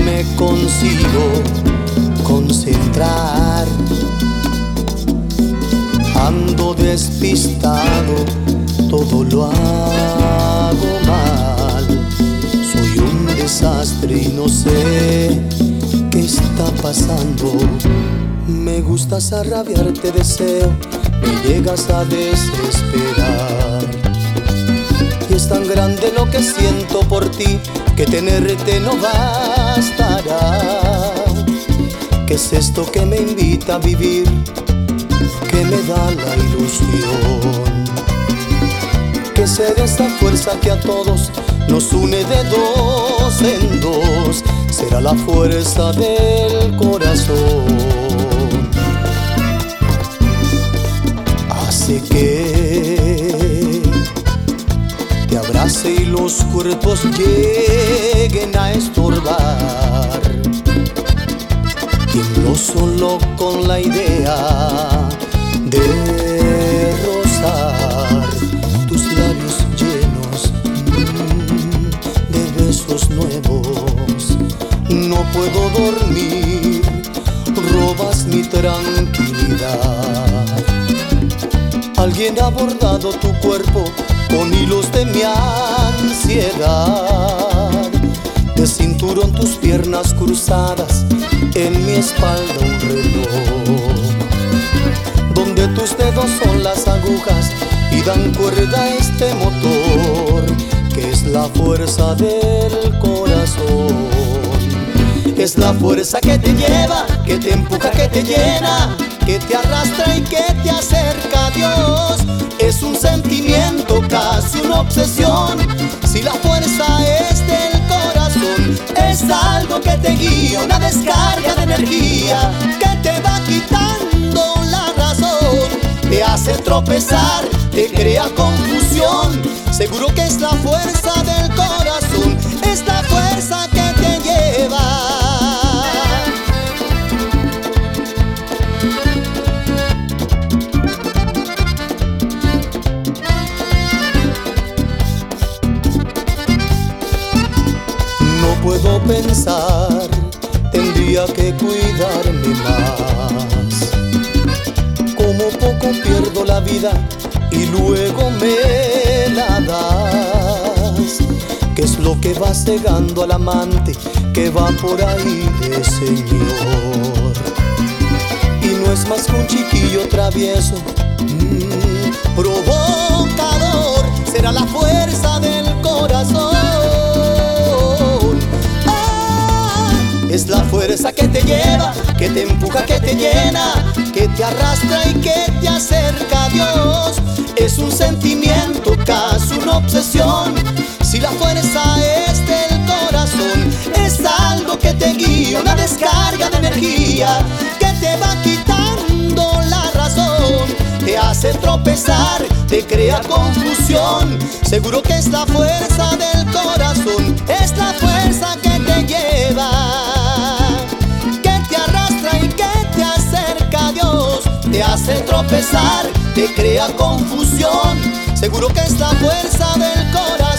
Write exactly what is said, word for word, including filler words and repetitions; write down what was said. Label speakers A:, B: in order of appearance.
A: me consigo concentrar. Ando despistado, todo lo hago mal. Soy un desastre y no sé qué está pasando. Me gustas a rabiar, te deseo, me llegas a desesperar. Y es tan grande lo que siento por ti que tenerte no bastará. ¿Qué es esto que me invita a vivir? Que me da la ilusión. ¿Qué será esta fuerza que a todos nos une de dos en dos? Será la fuerza del corazón. Hace que te abrace y los cuerpos lleguen a estorbar. Tiemblo solo con la idea de rozar tus labios llenos mmm, de besos nuevos. No puedo dormir, robas mi tranquilidad. Alguien ha bordado tu cuerpo con hilos de mi ansiedad. De cinturón tus piernas cruzadas, en mi espalda un reloj, donde tus dedos son las agujas y dan cuerda a este motor, que es la fuerza del corazón. Es la fuerza que te lleva, que te empuja, que te llena, que te arrastra y que te acerca a Dios. Es un sentimiento, casi una obsesión. Si la fuerza es del corazón, es algo que te guía, una descarga de energía que te va quitando la razón, te hace tropezar, te crea confusión. Seguro que es la fuerza del corazón, es la fuerza que te lleva. No puedo pensar, tendría que cuidarme más. Como poco pierdo la vida y luego me la das. ¿Qué es lo que va cegando al amante que va por ahí de señor? Y no es más que un chiquillo travieso, mmm, provocador. Será la fuerza del corazón. Es la fuerza que te lleva, que te empuja, que te llena, que te arrastra y que te acerca a Dios. Es un sentimiento, casi una obsesión. Si la fuerza es del corazón, es algo que te guía, una descarga de energía que te va quitando la razón, te hace tropezar, te crea confusión. Seguro que es la fuerza del corazón, es la fuerza que te lleva, te hace tropezar, te crea confusión. Seguro que es la fuerza del corazón.